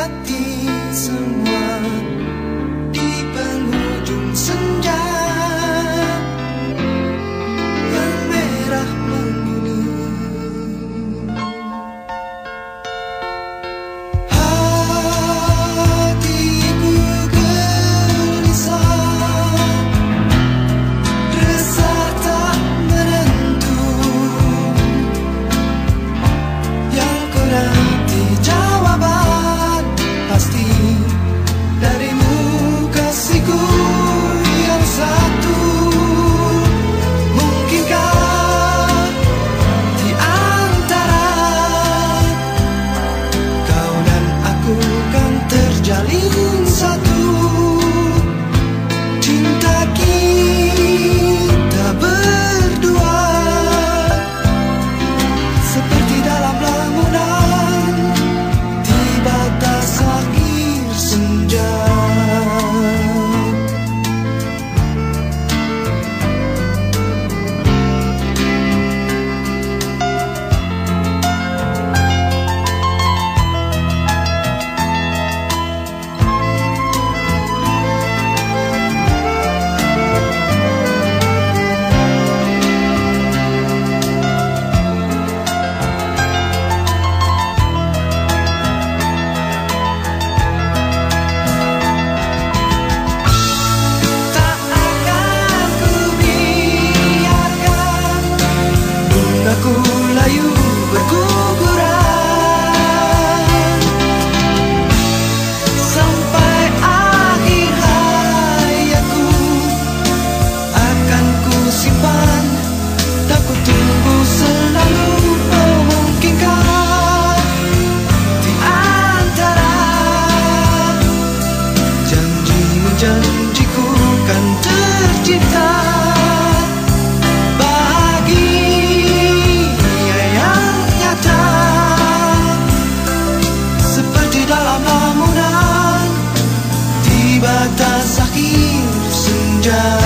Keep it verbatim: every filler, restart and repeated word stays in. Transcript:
hati semua di penghujung senja yang merah menguning. Hatiku gelisah, resah tak menentu, yang ku nanti jawaban pasti darimu, kasihku yang satu. Mungkinkah di antara kau dan aku kan terjalin satu cinta kita berdua, seperti dalam lamunan di batas akhir senja. Tak akan ku biarkan bungaku layu berguguran sampai akhir hayatku. Akan ku simpan, tak ku tunggu selalu. Oh, mungkinkah di antara janji-janjiku kan tercipta bahagia yang nyata, seperti dalam lamunan di batas akhir senja.